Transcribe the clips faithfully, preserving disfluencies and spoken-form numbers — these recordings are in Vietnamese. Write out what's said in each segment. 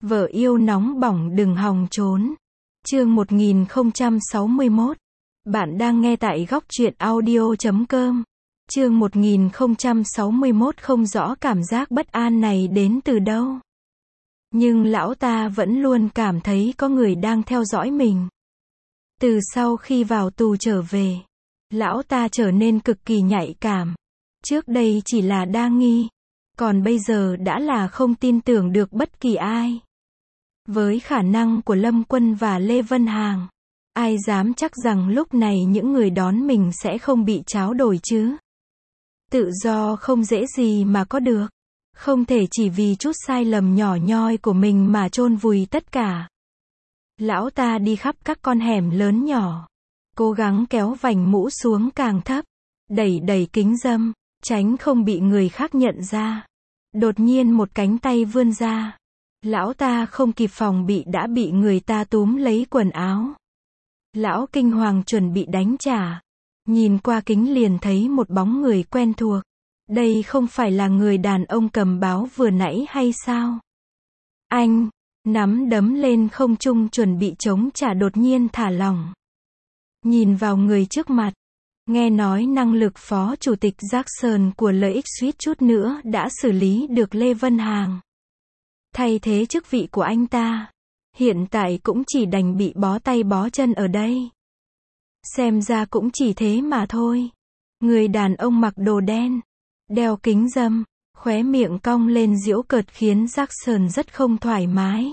Vợ yêu nóng bỏng đừng hòng trốn. Chương một nghìn không trăm sáu mươi mốt. Bạn đang nghe tại góc truyện audio chấm com. Chương một nghìn không trăm sáu mươi mốt. Không rõ cảm giác bất an này đến từ đâu. Nhưng lão ta vẫn luôn cảm thấy có người đang theo dõi mình. Từ sau khi vào tù trở về, lão ta trở nên cực kỳ nhạy cảm. Trước đây chỉ là đa nghi, còn bây giờ đã là không tin tưởng được bất kỳ ai. Với khả năng của Lâm Quân và Lê Vân Hàng, ai dám chắc rằng lúc này những người đón mình sẽ không bị tráo đổi chứ? Tự do không dễ gì mà có được. Không thể chỉ vì chút sai lầm nhỏ nhoi của mình mà chôn vùi tất cả. Lão ta đi khắp các con hẻm lớn nhỏ, cố gắng kéo vành mũ xuống càng thấp, đẩy đẩy kính râm, tránh không bị người khác nhận ra. Đột nhiên một cánh tay vươn ra. Lão ta không kịp phòng bị đã bị người ta túm lấy quần áo. Lão kinh hoàng chuẩn bị đánh trả. Nhìn qua kính liền thấy một bóng người quen thuộc. Đây không phải là người đàn ông cầm báo vừa nãy hay sao? Anh, nắm đấm lên không trung chuẩn bị chống trả đột nhiên thả lỏng. Nhìn vào người trước mặt. Nghe nói năng lực phó chủ tịch Jackson của lờ ích suýt chút nữa đã xử lý được Lê Vân Hàng. Thay thế chức vị của anh ta. Hiện tại cũng chỉ đành bị bó tay bó chân ở đây. Xem ra cũng chỉ thế mà thôi. Người đàn ông mặc đồ đen, đeo kính râm, khóe miệng cong lên giễu cợt khiến Jackson rất không thoải mái.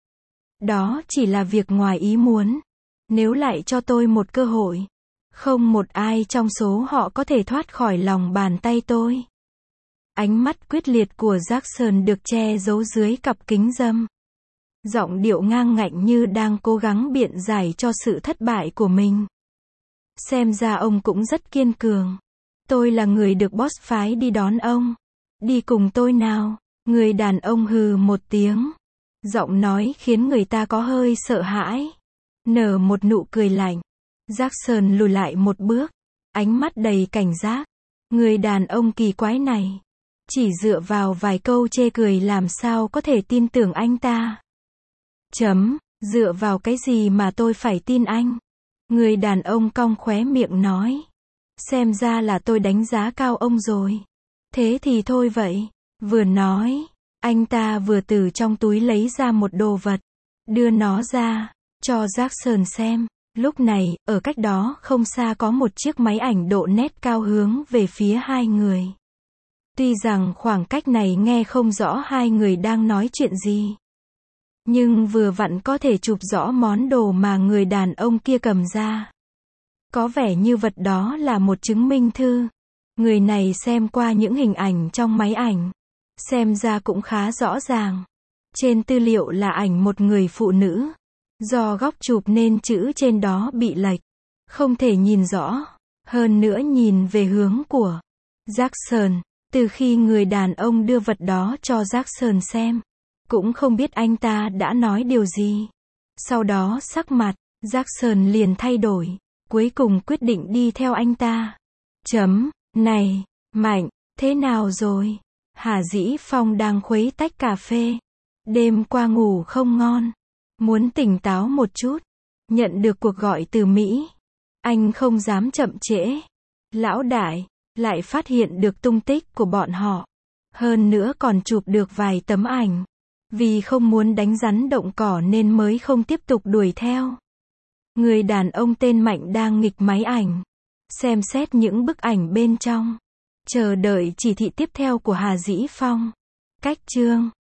Đó chỉ là việc ngoài ý muốn. Nếu lại cho tôi một cơ hội, không một ai trong số họ có thể thoát khỏi lòng bàn tay tôi. Ánh mắt quyết liệt của Jackson được che giấu dưới cặp kính râm. Giọng điệu ngang ngạnh như đang cố gắng biện giải cho sự thất bại của mình. Xem ra ông cũng rất kiên cường. Tôi là người được boss phái đi đón ông. Đi cùng tôi nào. Người đàn ông hừ một tiếng. Giọng nói khiến người ta có hơi sợ hãi. Nở một nụ cười lạnh. Jackson lùi lại một bước. Ánh mắt đầy cảnh giác. Người đàn ông kỳ quái này. Chỉ dựa vào vài câu chê cười làm sao có thể tin tưởng anh ta. Chấm, dựa vào cái gì mà tôi phải tin anh? Người đàn ông cong khóe miệng nói. Xem ra là tôi đánh giá cao ông rồi. Thế thì thôi vậy. Vừa nói, anh ta vừa từ trong túi lấy ra một đồ vật. Đưa nó ra, cho Jackson xem. Lúc này, ở cách đó không xa có một chiếc máy ảnh độ nét cao hướng về phía hai người. Tuy rằng khoảng cách này nghe không rõ hai người đang nói chuyện gì. Nhưng vừa vặn có thể chụp rõ món đồ mà người đàn ông kia cầm ra. Có vẻ như vật đó là một chứng minh thư. Người này xem qua những hình ảnh trong máy ảnh. Xem ra cũng khá rõ ràng. Trên tư liệu là ảnh một người phụ nữ. Do góc chụp nên chữ trên đó bị lệch. Không thể nhìn rõ. Hơn nữa nhìn về hướng của Jackson. Từ khi người đàn ông đưa vật đó cho Jackson xem. Cũng không biết anh ta đã nói điều gì. Sau đó sắc mặt Jackson liền thay đổi. Cuối cùng quyết định đi theo anh ta. Chấm, này, Mạnh, thế nào rồi? Hà Dĩ Phong đang khuấy tách cà phê. Đêm qua ngủ không ngon. Muốn tỉnh táo một chút. Nhận được cuộc gọi từ Mỹ. Anh không dám chậm trễ. Lão đại, lại phát hiện được tung tích của bọn họ. Hơn nữa còn chụp được vài tấm ảnh. Vì không muốn đánh rắn động cỏ nên mới không tiếp tục đuổi theo. Người đàn ông tên Mạnh đang nghịch máy ảnh. Xem xét những bức ảnh bên trong. Chờ đợi chỉ thị tiếp theo của Hà Dĩ Phong. Cách chương